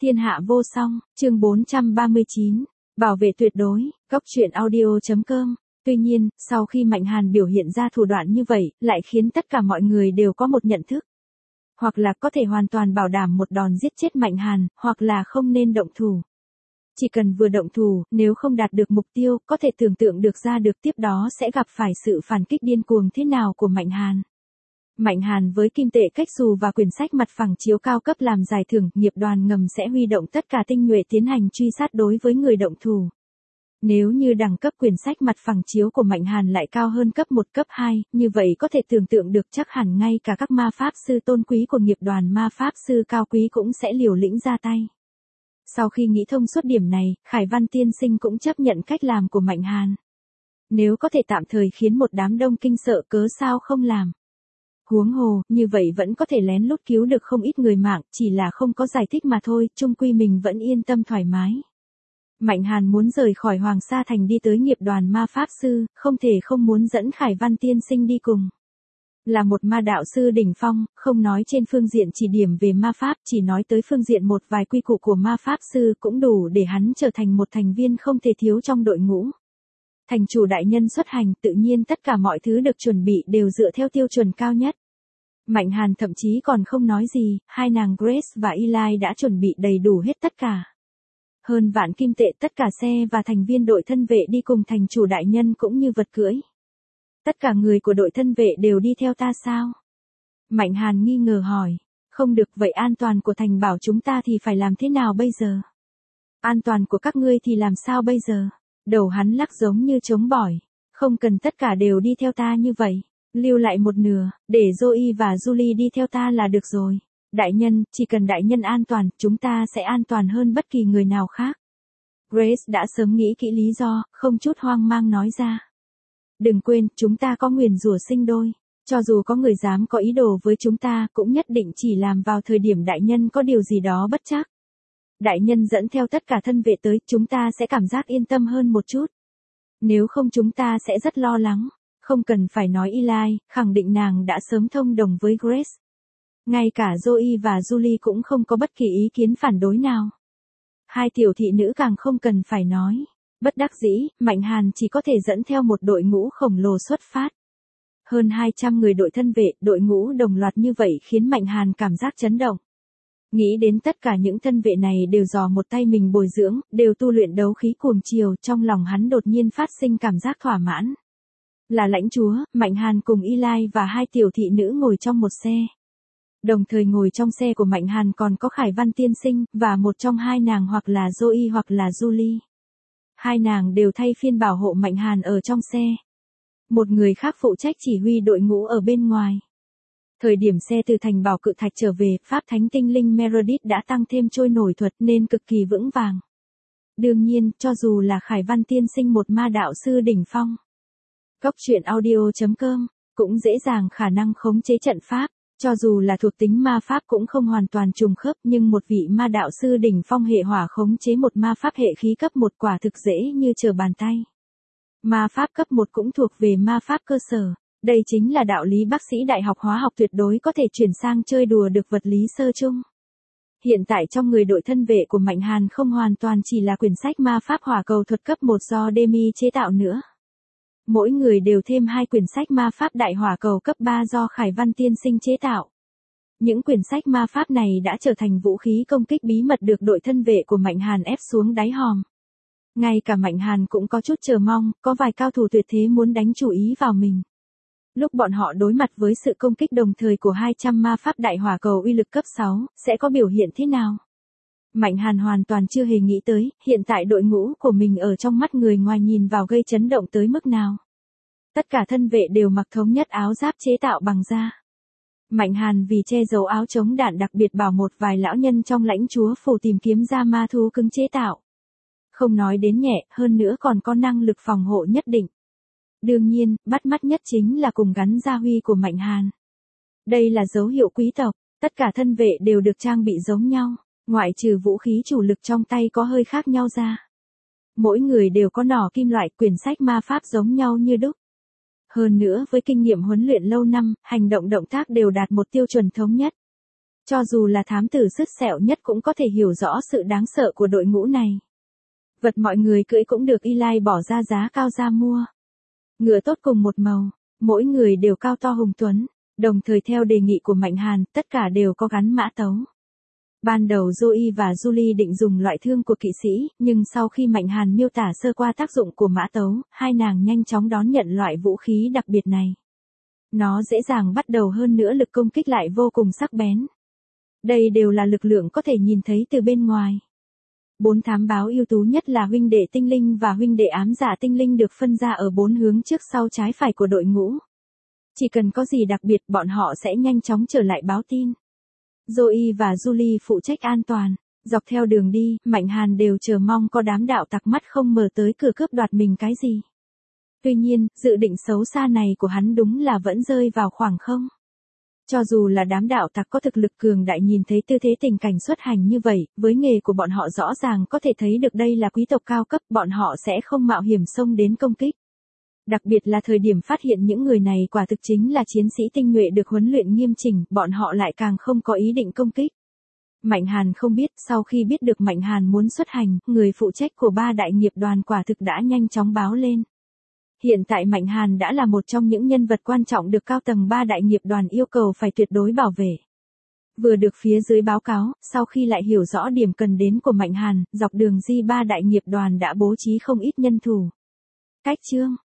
Thiên hạ vô song, chương 439, bảo vệ tuyệt đối, góc truyện audio.com. Tuy nhiên, sau khi Mạnh Hàn biểu hiện ra thủ đoạn như vậy, lại khiến tất cả mọi người đều có một nhận thức. Hoặc là có thể hoàn toàn bảo đảm một đòn giết chết Mạnh Hàn, hoặc là không nên động thủ. Chỉ cần vừa động thủ, nếu không đạt được mục tiêu, có thể tưởng tượng được ra được tiếp đó sẽ gặp phải sự phản kích điên cuồng thế nào của Mạnh Hàn. Mạnh Hàn với kim tệ cách xù và quyển sách mặt phẳng chiếu cao cấp làm giải thưởng, nghiệp đoàn ngầm sẽ huy động tất cả tinh nhuệ tiến hành truy sát đối với người động thủ. Nếu như đẳng cấp quyển sách mặt phẳng chiếu của Mạnh Hàn lại cao hơn cấp 1 cấp 2, như vậy có thể tưởng tượng được chắc hẳn ngay cả các ma pháp sư tôn quý của nghiệp đoàn ma pháp sư cao quý cũng sẽ liều lĩnh ra tay. Sau khi nghĩ thông suốt điểm này, Khải Văn tiên sinh cũng chấp nhận cách làm của Mạnh Hàn. Nếu có thể tạm thời khiến một đám đông kinh sợ cớ sao không làm. Huống hồ, như vậy vẫn có thể lén lút cứu được không ít người mạng, chỉ là không có giải thích mà thôi, chung quy mình vẫn yên tâm thoải mái. Mạnh Hàn muốn rời khỏi Hoàng Sa Thành đi tới nghiệp đoàn ma pháp sư, không thể không muốn dẫn Khải Văn tiên sinh đi cùng. Là một ma đạo sư đỉnh phong, không nói trên phương diện chỉ điểm về ma pháp, chỉ nói tới phương diện một vài quy củ của ma pháp sư cũng đủ để hắn trở thành một thành viên không thể thiếu trong đội ngũ. Thành chủ đại nhân xuất hành, tự nhiên tất cả mọi thứ được chuẩn bị đều dựa theo tiêu chuẩn cao nhất. Mạnh Hàn thậm chí còn không nói gì, hai nàng Grace và Eli đã chuẩn bị đầy đủ hết tất cả. Hơn vạn kim tệ tất cả xe và thành viên đội thân vệ đi cùng thành chủ đại nhân cũng như vật cưỡi. Tất cả người của đội thân vệ đều đi theo ta sao? Mạnh Hàn nghi ngờ hỏi. Không được, vậy an toàn của thành bảo chúng ta thì phải làm thế nào bây giờ? An toàn của các ngươi thì làm sao bây giờ? Đầu hắn lắc giống như trống bỏi. Không cần tất cả đều đi theo ta như vậy. Lưu lại một nửa, để Zoe và Julie đi theo ta là được rồi. Đại nhân, chỉ cần đại nhân an toàn, chúng ta sẽ an toàn hơn bất kỳ người nào khác. Grace đã sớm nghĩ kỹ lý do, không chút hoang mang nói ra. Đừng quên, chúng ta có nguyền rủa sinh đôi. Cho dù có người dám có ý đồ với chúng ta, cũng nhất định chỉ làm vào thời điểm đại nhân có điều gì đó bất trắc. Đại nhân dẫn theo tất cả thân vệ tới, chúng ta sẽ cảm giác yên tâm hơn một chút. Nếu không chúng ta sẽ rất lo lắng. Không cần phải nói Eli, khẳng định nàng đã sớm thông đồng với Grace. Ngay cả Zoe và Julie cũng không có bất kỳ ý kiến phản đối nào. Hai tiểu thị nữ càng không cần phải nói. Bất đắc dĩ, Mạnh Hàn chỉ có thể dẫn theo một đội ngũ khổng lồ xuất phát. Hơn 200 người đội thân vệ, đội ngũ đồng loạt như vậy khiến Mạnh Hàn cảm giác chấn động. Nghĩ đến tất cả những thân vệ này đều dò một tay mình bồi dưỡng, đều tu luyện đấu khí cuồng chiều, trong lòng hắn đột nhiên phát sinh cảm giác thỏa mãn. Là lãnh chúa, Mạnh Hàn cùng Eli và hai tiểu thị nữ ngồi trong một xe. Đồng thời ngồi trong xe của Mạnh Hàn còn có Khải Văn tiên sinh, và một trong hai nàng hoặc là Zoe hoặc là Julie. Hai nàng đều thay phiên bảo hộ Mạnh Hàn ở trong xe. Một người khác phụ trách chỉ huy đội ngũ ở bên ngoài. Thời điểm xe từ thành bảo cự thạch trở về, Pháp Thánh tinh linh Meredith đã tăng thêm trôi nổi thuật nên cực kỳ vững vàng. Đương nhiên, cho dù là Khải Văn tiên sinh một ma đạo sư đỉnh phong. Góc truyện audio.com, cũng dễ dàng khả năng khống chế trận pháp. Cho dù là thuộc tính ma pháp cũng không hoàn toàn trùng khớp, nhưng một vị ma đạo sư đỉnh phong hệ hỏa khống chế một ma pháp hệ khí cấp 1 quả thực dễ như trở bàn tay. Ma pháp cấp 1 cũng thuộc về ma pháp cơ sở. Đây chính là đạo lý bác sĩ đại học hóa học tuyệt đối có thể chuyển sang chơi đùa được vật lý sơ chung. Hiện tại trong người đội thân vệ của Mạnh Hàn không hoàn toàn chỉ là quyển sách ma pháp hỏa cầu thuật cấp 1 do Demi chế tạo nữa. Mỗi người đều thêm 2 quyển sách ma pháp đại hỏa cầu cấp 3 do Khải Văn tiên sinh chế tạo. Những quyển sách ma pháp này đã trở thành vũ khí công kích bí mật được đội thân vệ của Mạnh Hàn ép xuống đáy hòm. Ngay cả Mạnh Hàn cũng có chút chờ mong, có vài cao thủ tuyệt thế muốn đánh chủ ý vào mình. Lúc bọn họ đối mặt với sự công kích đồng thời của 200 ma pháp đại hỏa cầu uy lực cấp 6, sẽ có biểu hiện thế nào? Mạnh Hàn hoàn toàn chưa hề nghĩ tới, hiện tại đội ngũ của mình ở trong mắt người ngoài nhìn vào gây chấn động tới mức nào. Tất cả thân vệ đều mặc thống nhất áo giáp chế tạo bằng da. Mạnh Hàn vì che giấu áo chống đạn đặc biệt bảo một vài lão nhân trong lãnh chúa phủ tìm kiếm ra ma thú cứng chế tạo. Không nói đến nhẹ, hơn nữa còn có năng lực phòng hộ nhất định. Đương nhiên, bắt mắt nhất chính là cùng gắn gia huy của Mạnh Hàn. Đây là dấu hiệu quý tộc, tất cả thân vệ đều được trang bị giống nhau. Ngoại trừ vũ khí chủ lực trong tay có hơi khác nhau ra. Mỗi người đều có nỏ kim loại, quyển sách ma pháp giống nhau như đúc. Hơn nữa với kinh nghiệm huấn luyện lâu năm, hành động động tác đều đạt một tiêu chuẩn thống nhất. Cho dù là thám tử sứt sẹo nhất cũng có thể hiểu rõ sự đáng sợ của đội ngũ này. Vật mọi người cưỡi cũng được Eli bỏ ra giá cao ra mua. Ngựa tốt cùng một màu, mỗi người đều cao to hùng tuấn, đồng thời theo đề nghị của Mạnh Hàn, tất cả đều có gắn mã tấu. Ban đầu Zoe và Julie định dùng loại thương của kỵ sĩ, nhưng sau khi Mạnh Hàn miêu tả sơ qua tác dụng của mã tấu, hai nàng nhanh chóng đón nhận loại vũ khí đặc biệt này. Nó dễ dàng bắt đầu hơn nữa lực công kích lại vô cùng sắc bén. Đây đều là lực lượng có thể nhìn thấy từ bên ngoài. 4 thám báo ưu tú nhất là huynh đệ tinh linh và huynh đệ ám giả tinh linh được phân ra ở 4 hướng trước sau trái phải của đội ngũ. Chỉ cần có gì đặc biệt bọn họ sẽ nhanh chóng trở lại báo tin. Zoe và Julie phụ trách an toàn. Dọc theo đường đi, Mạnh Hàn đều chờ mong có đám đạo tặc mắt không mờ tới cửa cướp đoạt mình cái gì. Tuy nhiên, dự định xấu xa này của hắn đúng là vẫn rơi vào khoảng không. Cho dù là đám đạo tặc có thực lực cường đại nhìn thấy tư thế tình cảnh xuất hành như vậy, với nghề của bọn họ rõ ràng có thể thấy được đây là quý tộc cao cấp, bọn họ sẽ không mạo hiểm xông đến công kích. Đặc biệt là thời điểm phát hiện những người này quả thực chính là chiến sĩ tinh nhuệ được huấn luyện nghiêm chỉnh, bọn họ lại càng không có ý định công kích. Mạnh Hàn không biết, sau khi biết được Mạnh Hàn muốn xuất hành, người phụ trách của 3 đại nghiệp đoàn quả thực đã nhanh chóng báo lên. Hiện tại Mạnh Hàn đã là một trong những nhân vật quan trọng được cao tầng 3 đại nghiệp đoàn yêu cầu phải tuyệt đối bảo vệ. Vừa được phía dưới báo cáo, sau khi lại hiểu rõ điểm cần đến của Mạnh Hàn, dọc đường di 3 đại nghiệp đoàn đã bố trí không ít nhân thủ. Cách chương